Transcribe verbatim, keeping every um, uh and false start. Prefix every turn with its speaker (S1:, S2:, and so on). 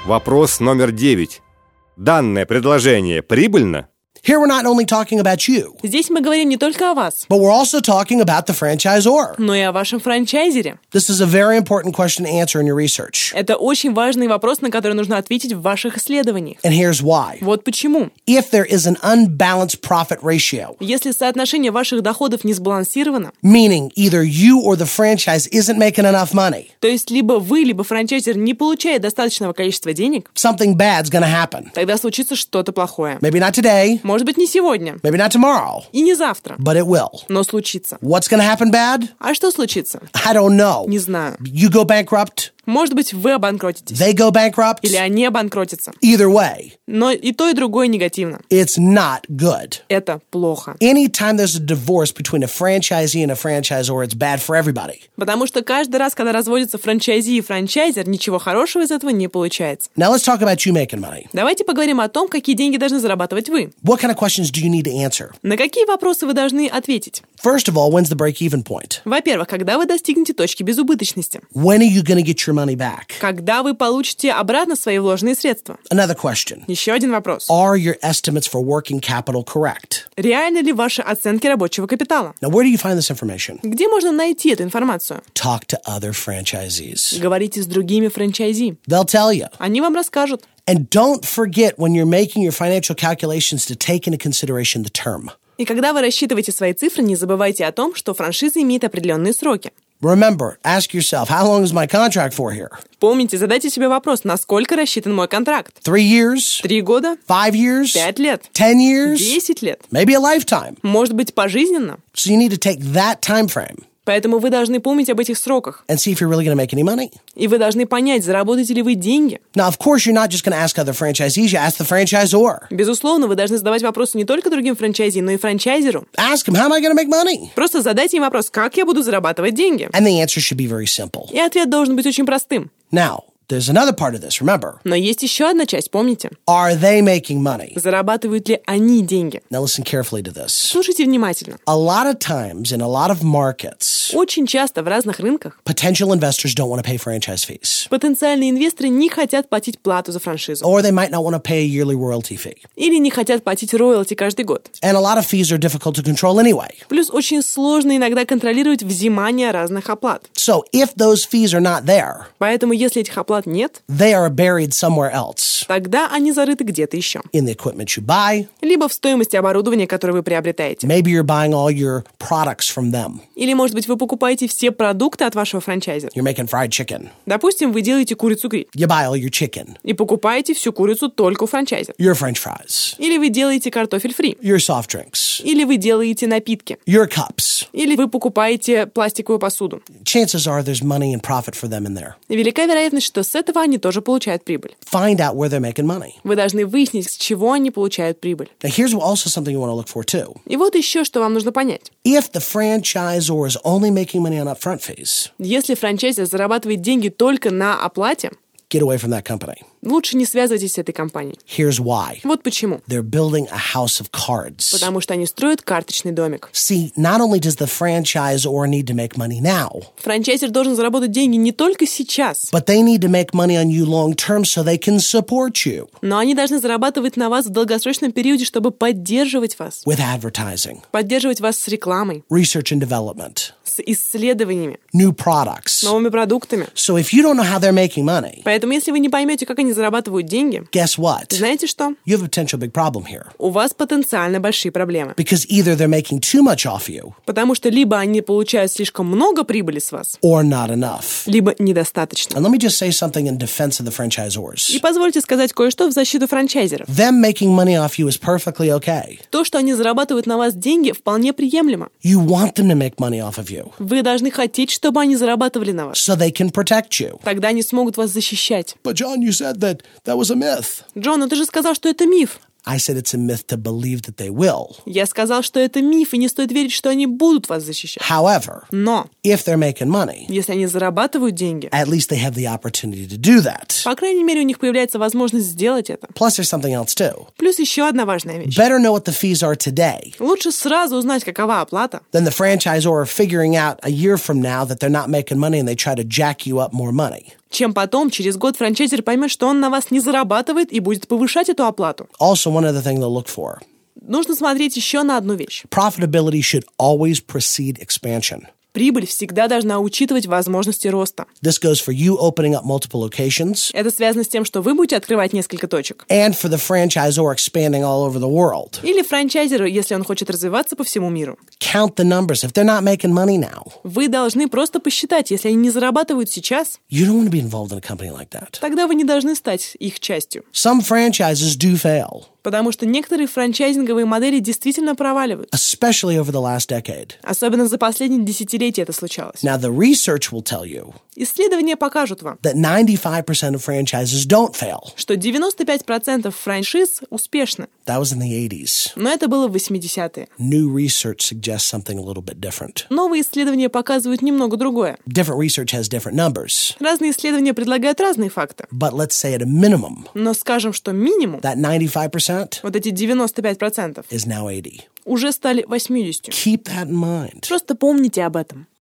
S1: Вопрос номер девять. Данное предложение прибыльно?
S2: Here we're not only talking about you,
S3: Здесь мы говорим не только о вас,
S2: but we're also talking about the franchisor.
S3: но и о вашем франчайзере.
S2: This is a very important question to answer in your research.
S3: Это очень важный вопрос, на который нужно ответить в ваших исследованиях.
S2: And here's why.
S3: Вот почему.
S2: If there is an unbalanced profit ratio,
S3: Если соотношение ваших доходов не сбалансировано,
S2: meaning either you or the franchise isn't making enough money,
S3: то есть либо вы, либо франчайзер не получает достаточного количества денег,
S2: something bad's going to happen.
S3: тогда случится что-то плохое.
S2: Maybe not today,
S3: Может быть, не сегодня
S2: maybe not tomorrow,
S3: и не завтра,
S2: but it will.
S3: но случится.
S2: What's going to happen bad?
S3: А что случится?
S2: I don't know.
S3: Не знаю.
S2: You go bankrupt,
S3: Может быть, вы обанкротитесь.
S2: they go bankrupt.
S3: Или они обанкротятся.
S2: Either way,
S3: Но и то, и другое негативно.
S2: it's not good.
S3: Это плохо.
S2: Anytime there's a divorce between a franchisee and a franchisor, it's bad for everybody.
S3: Потому что каждый раз, когда разводятся франчайзи и франчайзер, ничего хорошего из этого не получается.
S2: Now let's talk about you making money.
S3: Давайте поговорим о том, какие деньги должны зарабатывать вы.
S2: What kind of questions do you need to answer?
S3: На какие вопросы вы должны ответить?
S2: First of all, when's the break-even point?
S3: Во-первых, когда вы достигнете точки безубыточности?
S2: When are you going to get your money back?
S3: Когда вы получите обратно свои вложенные средства?
S2: Another question.
S3: Еще один вопрос.
S2: Are your estimates for working capital correct?
S3: Реальны ли ваши оценки рабочего капитала?
S2: Now, where do you find this information?
S3: Где можно найти эту информацию?
S2: Talk to other franchisees.
S3: Говорите с другими франчайзи.
S2: They'll tell you.
S3: Они вам расскажут.
S2: And don't forget when you're making your financial calculations to take into consideration the term.
S3: И когда вы рассчитываете свои цифры, не забывайте о том, что франшиза имеет определенные сроки.
S2: Remember, ask yourself, how long is my contract for here?
S3: Помните, задайте себе вопрос, насколько рассчитан мой контракт?
S2: Three years?
S3: Три года?
S2: Five years?
S3: Пять лет?
S2: Ten years?
S3: Десять лет?
S2: Maybe a lifetime.
S3: Может быть, пожизненно?
S2: So you need to take that time frame
S3: Поэтому вы должны помнить об этих сроках.
S2: and see if you're really going to make any money.
S3: И вы должны понять, заработаете ли вы деньги.
S2: Now, of course, you're not just going to ask other franchisees, you ask the franchisor.
S3: Безусловно, вы должны задавать вопросы не только другим франчайзи, но и франчайзеру.
S2: Ask him, how am I going to make money?
S3: Просто задайте им вопрос, как я буду зарабатывать деньги.
S2: And the answer should be very simple.
S3: И ответ должен быть очень простым.
S2: Now, there's another part of this, remember.
S3: Но есть еще одна часть, помните?
S2: Are they making money?
S3: Зарабатывают ли они деньги?
S2: Now, listen carefully to this.
S3: Слушайте внимательно.
S2: A lot of times in a lot of markets,
S3: Очень часто в разных рынках
S2: potential investors don't want to pay franchise fees.
S3: потенциальные инвесторы не хотят платить плату за франшизу.
S2: Or they might not want to pay a yearly royalty fee.
S3: Или не хотят платить роялти каждый год.
S2: And a lot of fees are difficult to control anyway.
S3: Плюс очень сложно иногда контролировать взимание разных оплат.
S2: So if those fees are not there,
S3: Поэтому если этих оплат нет,
S2: they are buried somewhere else.
S3: тогда они зарыты где-то еще.
S2: In the equipment you buy,
S3: Либо в стоимости оборудования, которое вы приобретаете.
S2: maybe you're buying all your products from them.
S3: Или, может быть, вы покупаете все продукты от вашего франчайзера.
S2: You're making fried chicken.
S3: Допустим, вы делаете курицу-гриль
S2: You buy all your chicken,
S3: и покупаете всю курицу только у франчайзера.
S2: your french fries,
S3: Или вы делаете картофель фри.
S2: your soft drinks,
S3: Или вы делаете напитки.
S2: your cups.
S3: Или вы покупаете пластиковую посуду.
S2: Chances are there's money and profit for them in there.
S3: И велика вероятность, что с этого они тоже получают прибыль.
S2: Find out where they're making money.
S3: Вы должны выяснить, с чего они получают прибыль.
S2: Now, here's also something you want to look for too.
S3: И вот еще, что вам нужно понять.
S2: If the franchisor is only making money on upfront fees,
S3: Если франчайзер зарабатывает деньги только на оплате,
S2: get away from that company.
S3: лучше не связывайтесь с этой компанией.
S2: Here's why.
S3: Вот почему.
S2: They're building a house of cards.
S3: Потому что они строят карточный домик.
S2: See, not only does the franchisor need to make money now,
S3: Франчайзер должен заработать деньги не только сейчас,
S2: but they need to make money on you long term so they can support you
S3: но они должны зарабатывать на вас в долгосрочном периоде, чтобы поддерживать вас.
S2: with advertising,
S3: Поддерживать вас с рекламой,
S2: research and development,
S3: с исследованиями,
S2: new products.
S3: новыми продуктами.
S2: So if you don't know how they're making money,
S3: Поэтому, если вы не поймете, как они зарабатывают деньги,
S2: guess what?
S3: знаете что?
S2: You have a potential big problem here.
S3: У вас потенциально большие проблемы.
S2: Because either they're making too much off you
S3: Потому что либо они получают слишком много прибыли с вас,
S2: or not enough.
S3: либо недостаточно.
S2: And let me just say something in defense of the
S3: И
S2: franchisors.
S3: позвольте сказать кое-что в защиту франчайзеров.
S2: Them making money off you is perfectly okay.
S3: То, что они зарабатывают на вас деньги, вполне приемлемо.
S2: You want them to make money off of you
S3: Вы должны хотеть, чтобы они зарабатывали на вас.
S2: so they can protect you.
S3: Тогда они смогут вас защищать.
S2: But John, you said that that was a myth.
S3: Джон, ну ты же сказал, что это миф.
S2: I said it's a myth to believe that they will.
S3: Я сказал, что это миф, и не стоит верить, что они будут вас защищать.
S2: However,
S3: Но
S2: if they're making money,
S3: если они зарабатывают деньги,
S2: at least they have the opportunity to do that.
S3: по крайней мере, у них появляется возможность сделать это.
S2: Plus, there's something else too.
S3: Плюс еще одна важная вещь.
S2: Better know what the fees are today
S3: Лучше сразу узнать, какова оплата,
S2: than the franchisor figuring out a year from now that they're not making money and they try to jack you up more money.
S3: чем потом, через год, франчайзер поймет, что он на вас не зарабатывает и будет повышать эту оплату.
S2: Also, one other thing they'll look for.
S3: Нужно смотреть еще на одну вещь.
S2: Profitability should always precede expansion.
S3: Прибыль всегда должна учитывать возможности роста.
S2: This goes for you opening up multiple locations
S3: Это связано с тем, что вы будете открывать несколько точек.
S2: and for the franchisor expanding all over the world.
S3: Или франчайзеру, если он хочет развиваться по всему миру.
S2: Count the numbers. If they're not making money now,
S3: Вы должны просто посчитать, если они не зарабатывают сейчас,
S2: you don't want to be involved in a company like that.
S3: тогда вы не должны стать их частью.
S2: Some franchises do fail,
S3: Потому что некоторые франчайзинговые модели действительно проваливают.
S2: especially over the last decade.
S3: Особенно за последние десятилетия это случалось.
S2: Now, the research will tell you
S3: Исследования покажут вам,
S2: that ninety-five percent of franchises don't fail.
S3: что девяносто пять процентов франшиз успешны.
S2: That was in the eighties.
S3: Но это было в восьмидесятые.
S2: New research suggests something a little bit different.
S3: Новые исследования показывают немного другое.
S2: Different research has different numbers.
S3: Разные исследования предлагают разные факты.
S2: But let's say at a minimum,
S3: Но скажем, что минимум,
S2: that ninety-five percent
S3: вот эти девяносто пять процентов,
S2: is now eighty.
S3: уже стали восьмидесятью.
S2: Keep that in mind.
S3: Просто помните об этом.